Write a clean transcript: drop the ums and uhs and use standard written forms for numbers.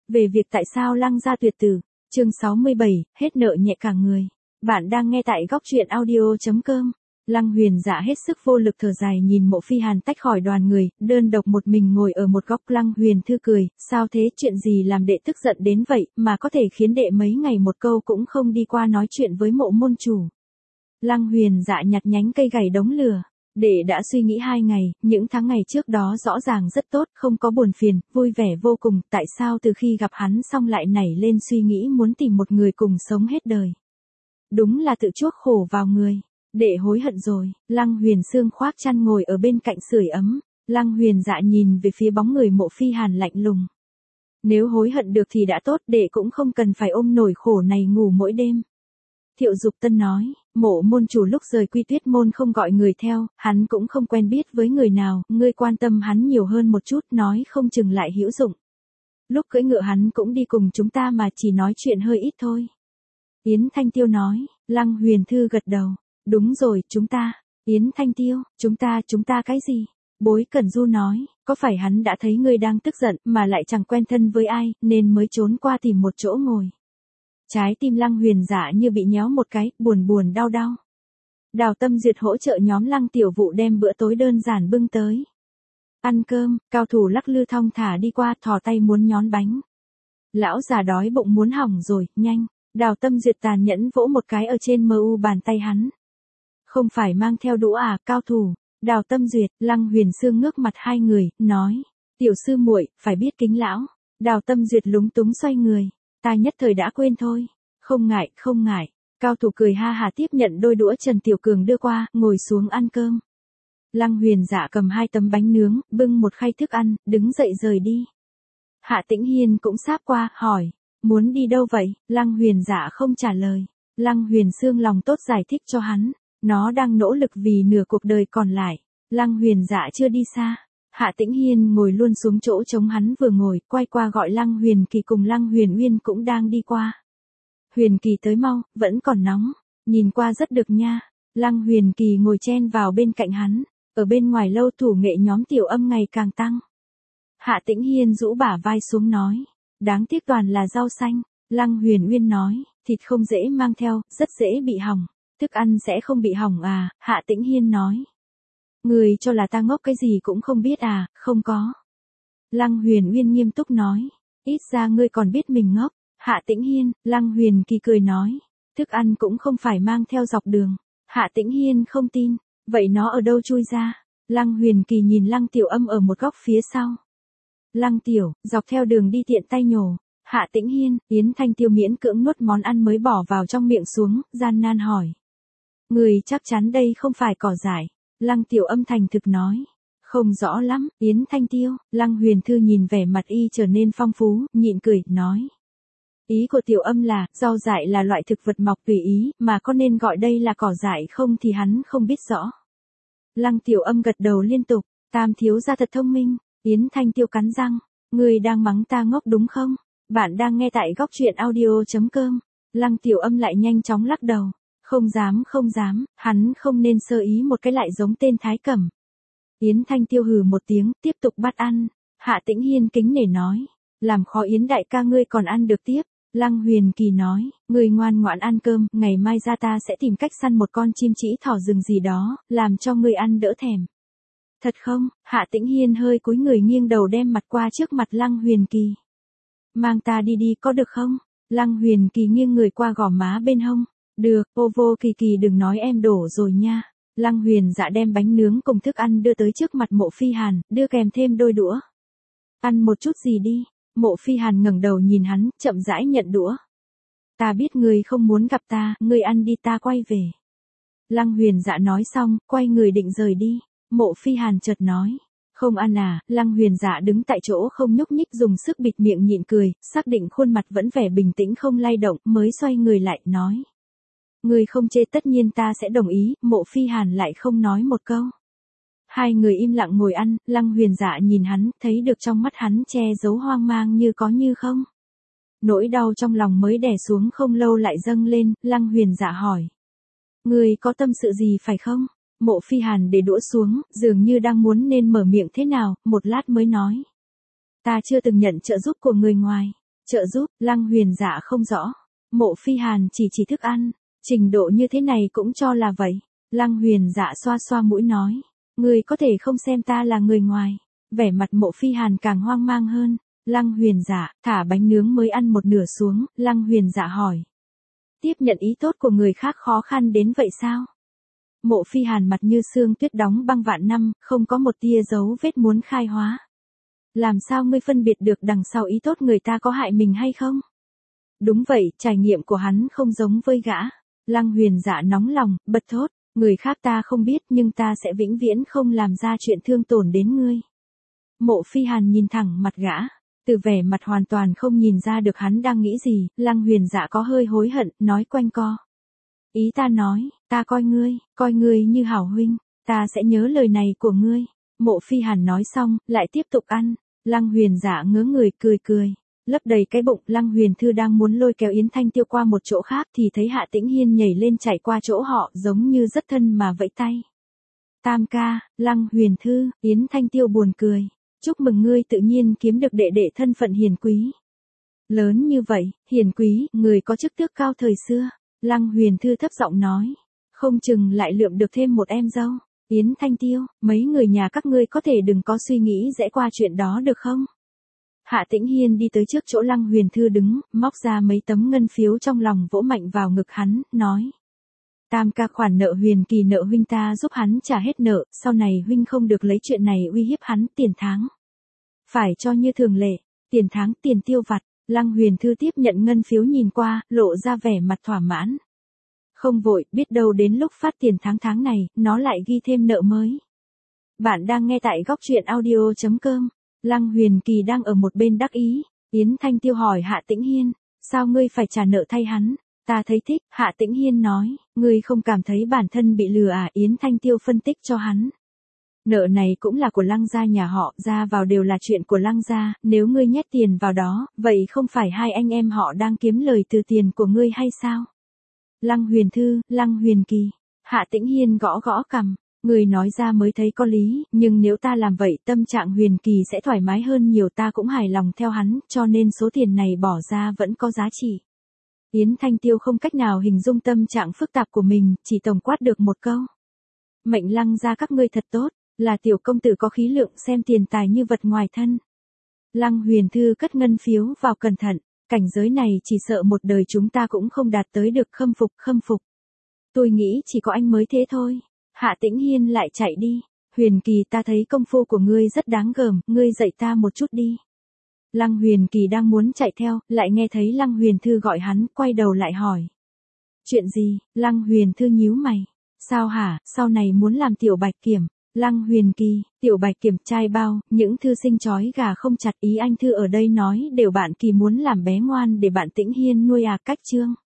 Về việc tại sao Lăng gia tuyệt tử, chương 67, hết nợ nhẹ cả người. Bạn đang nghe tại góc truyện audio.com. Lăng Huyền Dạ hết sức vô lực thở dài nhìn Mộ Phi Hàn tách khỏi đoàn người, đơn độc một mình ngồi ở một góc. Lăng Huyền Thư cười, sao thế, chuyện gì làm đệ tức giận đến vậy, mà có thể khiến đệ mấy ngày một câu cũng không đi qua nói chuyện với Mộ môn chủ. Lăng Huyền Dạ nhặt nhánh cây gảy đống lửa. Đệ đã suy nghĩ 2 ngày, những tháng ngày trước đó rõ ràng rất tốt, không có buồn phiền, vui vẻ vô cùng, tại sao từ khi gặp hắn xong lại nảy lên suy nghĩ muốn tìm một người cùng sống hết đời. Đúng là tự chuốc khổ vào người. Đệ hối hận rồi. Lăng Huyền Sương khoác chăn ngồi ở bên cạnh sưởi ấm. Lăng Huyền Dạ nhìn về phía bóng người Mộ Phi Hàn lạnh lùng. Nếu hối hận được thì đã tốt, đệ cũng không cần phải ôm nỗi khổ này ngủ mỗi đêm. Thiệu Dục Tân nói, Mộ môn chủ lúc rời Quy Tuyết môn không gọi người theo, hắn cũng không quen biết với người nào, ngươi quan tâm hắn nhiều hơn một chút, nói không chừng lại hữu dụng. Lúc cưỡi ngựa hắn cũng đi cùng chúng ta mà chỉ nói chuyện hơi ít thôi. Yến Thanh Tiêu nói. Lăng Huyền Thư gật đầu. Đúng rồi, chúng ta. Yến Thanh Tiêu, chúng ta cái gì? Bối Cẩn Du nói, có phải hắn đã thấy ngươi đang tức giận mà lại chẳng quen thân với ai, nên mới trốn qua tìm một chỗ ngồi. Trái tim Lăng Huyền Dạ như bị nhéo một cái, buồn đau. Đào Tâm Duyệt hỗ trợ nhóm Lăng Tiểu Vụ đem bữa tối đơn giản bưng tới. Ăn cơm, cao thủ lắc lư thong thả đi qua, thò tay muốn nhón bánh. Lão già đói bụng muốn hỏng rồi, nhanh. Đào Tâm Duyệt tàn nhẫn vỗ một cái ở trên mu bàn tay hắn. Không phải mang theo đũa à, cao thủ. Đào Tâm Duyệt, Lăng Huyền Sương ngước mặt hai người, nói, tiểu sư muội, phải biết kính lão. Đào Tâm Duyệt lúng túng xoay người. Ta nhất thời đã quên thôi. Không ngại. Cao thủ cười ha hà tiếp nhận đôi đũa Trần Tiểu Cường đưa qua, ngồi xuống ăn cơm. Lăng Huyền Dạ cầm 2 tấm bánh nướng, bưng một khay thức ăn, đứng dậy rời đi. Hạ Tĩnh Hiên cũng sáp qua, hỏi, muốn đi đâu vậy? Lăng Huyền Dạ không trả lời. Lăng Huyền Sương lòng tốt giải thích cho hắn, nó đang nỗ lực vì nửa cuộc đời còn lại. Lăng Huyền Dạ chưa đi xa. Hạ Tĩnh Hiên ngồi luôn xuống chỗ trống hắn vừa ngồi, quay qua gọi Lăng Huyền Kỳ cùng Lăng Huyền Uyên cũng đang đi qua. Huyền Kỳ tới mau, vẫn còn nóng, nhìn qua rất được nha. Lăng Huyền Kỳ ngồi chen vào bên cạnh hắn, ở bên ngoài lâu thủ nghệ nhóm Tiểu Âm ngày càng tăng. Hạ Tĩnh Hiên rũ bả vai xuống nói, đáng tiếc toàn là rau xanh. Lăng Huyền Uyên nói, thịt không dễ mang theo, rất dễ bị hỏng. Thức ăn sẽ không bị hỏng à? Hạ Tĩnh Hiên nói. Người cho là ta ngốc cái gì cũng không biết à? Không có. Lăng Huyền Uyên nghiêm túc nói, ít ra ngươi còn biết mình ngốc. Hạ Tĩnh Hiên, Lăng Huyền Kỳ cười nói, thức ăn cũng không phải mang theo dọc đường. Hạ Tĩnh Hiên không tin, vậy nó ở đâu chui ra? Lăng Huyền Kỳ nhìn Lăng Tiểu Âm ở một góc phía sau. Lăng Tiểu, dọc theo đường đi tiện tay nhổ. Hạ Tĩnh Hiên, Yến Thanh Tiêu miễn cưỡng nuốt món ăn mới bỏ vào trong miệng xuống, gian nan hỏi. Người chắc chắn đây không phải cỏ dại. Lăng Tiểu Âm thành thực nói. Không rõ lắm, Yến Thanh Tiêu. Lăng Huyền Thư nhìn vẻ mặt y trở nên phong phú, nhịn cười, nói. Ý của Tiểu Âm là, rau dại là loại thực vật mọc tùy ý, mà có nên gọi đây là cỏ dại không thì hắn không biết rõ. Lăng Tiểu Âm gật đầu liên tục, Tam thiếu gia thật thông minh. Yến Thanh Tiêu cắn răng, người đang mắng ta ngốc đúng không? Bạn đang nghe tại góc truyện audio.com. Lăng Tiểu Âm lại nhanh chóng lắc đầu. Không dám, hắn không nên sơ ý một cái lại giống tên Thái Cẩm. Yến Thanh Tiêu hừ một tiếng, tiếp tục bắt ăn. Hạ Tĩnh Hiên kính nể nói, làm khó Yến đại ca ngươi còn ăn được tiếp. Lăng Huyền Kỳ nói, ngươi ngoan ngoãn ăn cơm, ngày mai ra ta sẽ tìm cách săn một con chim trĩ thỏ rừng gì đó, làm cho ngươi ăn đỡ thèm. Thật không? Hạ Tĩnh Hiên hơi cúi người nghiêng đầu đem mặt qua trước mặt Lăng Huyền Kỳ. Mang ta đi có được không? Lăng Huyền Kỳ nghiêng người qua gò má bên hông. Được, vô Kỳ Kỳ đừng nói em đổ rồi nha. Lăng Huyền Dạ đem bánh nướng cùng thức ăn đưa tới trước mặt Mộ Phi Hàn, đưa kèm thêm đôi đũa. Ăn một chút gì đi. Mộ Phi Hàn ngẩng đầu nhìn hắn, chậm rãi nhận đũa. Ta biết người không muốn gặp ta, ngươi ăn đi ta quay về. Lăng Huyền Dạ nói xong, quay người định rời đi. Mộ Phi Hàn chợt nói, không ăn à? Lăng Huyền Dạ đứng tại chỗ không nhúc nhích dùng sức bịt miệng nhịn cười, xác định khuôn mặt vẫn vẻ bình tĩnh không lay động, mới xoay người lại, nói. Người không chê tất nhiên ta sẽ đồng ý. Mộ Phi Hàn lại không nói một câu. Hai người im lặng ngồi ăn, Lăng Huyền Dạ nhìn hắn, thấy được trong mắt hắn che giấu hoang mang như có như không. Nỗi đau trong lòng mới đè xuống không lâu lại dâng lên, Lăng Huyền Dạ hỏi. Người có tâm sự gì phải không? Mộ Phi Hàn để đũa xuống, dường như đang muốn nên mở miệng thế nào, một lát mới nói. Ta chưa từng nhận trợ giúp của người ngoài. Trợ giúp, Lăng Huyền Dạ không rõ. Mộ Phi Hàn chỉ thức ăn, trình độ như thế này cũng cho là vậy. Lăng Huyền Dạ xoa xoa mũi nói, ngươi có thể không xem ta là người ngoài. Vẻ mặt Mộ Phi Hàn càng hoang mang hơn. Lăng Huyền Dạ, thả bánh nướng mới ăn một nửa xuống, Lăng Huyền Dạ hỏi. Tiếp nhận ý tốt của người khác khó khăn đến vậy sao? Mộ Phi Hàn mặt như xương tuyết đóng băng vạn năm, không có một tia dấu vết muốn khai hóa. Làm sao ngươi phân biệt được đằng sau ý tốt người ta có hại mình hay không? Đúng vậy, trải nghiệm của hắn không giống với gã. Lăng Huyền Dạ nóng lòng, bật thốt, người khác ta không biết nhưng ta sẽ vĩnh viễn không làm ra chuyện thương tổn đến ngươi. Mộ Phi Hàn nhìn thẳng mặt gã, từ vẻ mặt hoàn toàn không nhìn ra được hắn đang nghĩ gì, Lăng Huyền Dạ có hơi hối hận, nói quanh co. Ý ta nói, ta coi ngươi như hảo huynh, ta sẽ nhớ lời này của ngươi. Mộ Phi Hàn nói xong, lại tiếp tục ăn. Lăng Huyền Dạ ngớ người cười. Lấp đầy cái bụng, Lăng Huyền Thư đang muốn lôi kéo Yến Thanh Tiêu qua một chỗ khác thì thấy Hạ Tĩnh Hiên nhảy lên chạy qua chỗ họ giống như rất thân mà vẫy tay. Tam ca, Lăng Huyền Thư, Yến Thanh Tiêu buồn cười. Chúc mừng ngươi tự nhiên kiếm được đệ đệ thân phận hiền quý. Lớn như vậy, hiền quý, người có chức tước cao thời xưa. Lăng Huyền Thư thấp giọng nói. Không chừng lại lượm được thêm một em dâu. Yến Thanh Tiêu, mấy người nhà các ngươi có thể đừng có suy nghĩ rẽ qua chuyện đó được không? Hạ Tĩnh Hiên đi tới trước chỗ Lăng Huyền Thư đứng, móc ra mấy tấm ngân phiếu trong lòng vỗ mạnh vào ngực hắn, nói. Tam ca khoản nợ Huyền Kỳ nợ huynh ta giúp hắn trả hết nợ, sau này huynh không được lấy chuyện này uy hiếp hắn tiền tháng. Phải cho như thường lệ, tiền tháng tiền tiêu vặt. Lăng Huyền Thư tiếp nhận ngân phiếu nhìn qua, lộ ra vẻ mặt thỏa mãn. Không vội, biết đâu đến lúc phát tiền tháng này, nó lại ghi thêm nợ mới. Bạn đang nghe tại góc truyện audio.com. Lăng Huyền Kỳ đang ở một bên đắc ý. Yến Thanh Tiêu hỏi Hạ Tĩnh Hiên, sao ngươi phải trả nợ thay hắn? Ta thấy thích, Hạ Tĩnh Hiên nói, ngươi không cảm thấy bản thân bị lừa à? Yến Thanh Tiêu phân tích cho hắn. Nợ này cũng là của Lăng gia nhà họ, ra vào đều là chuyện của Lăng gia, nếu ngươi nhét tiền vào đó, vậy không phải hai anh em họ đang kiếm lời từ tiền của ngươi hay sao? Lăng Huyền Thư, Lăng Huyền Kỳ. Hạ Tĩnh Hiên gõ cằm, người nói ra mới thấy có lý, nhưng nếu ta làm vậy tâm trạng Huyền Kỳ sẽ thoải mái hơn nhiều, ta cũng hài lòng theo hắn, cho nên số tiền này bỏ ra vẫn có giá trị. Yến Thanh Tiêu không cách nào hình dung tâm trạng phức tạp của mình, chỉ tổng quát được một câu. Mệnh Lăng gia các ngươi thật tốt, là tiểu công tử có khí lượng, xem tiền tài như vật ngoài thân. Lăng Huyền Thư cất ngân phiếu vào cẩn thận, cảnh giới này chỉ sợ một đời chúng ta cũng không đạt tới được, khâm phục. Tôi nghĩ chỉ có anh mới thế thôi. Hạ Tĩnh Hiên lại chạy đi. Huyền Kỳ, ta thấy công phu của ngươi rất đáng gờm, ngươi dạy ta một chút đi. Lăng Huyền Kỳ đang muốn chạy theo, lại nghe thấy Lăng Huyền Thư gọi hắn, quay đầu lại hỏi. Chuyện gì? Lăng Huyền Thư nhíu mày. Sao hả, sau này muốn làm tiểu bạch kiểm? Lăng Huyền Kỳ, tiểu bạch kiểm trai bao, những thư sinh chói gà không chặt, ý anh Thư ở đây nói đều bạn Kỳ muốn làm bé ngoan để bạn Tĩnh Hiên nuôi à? Cách chương.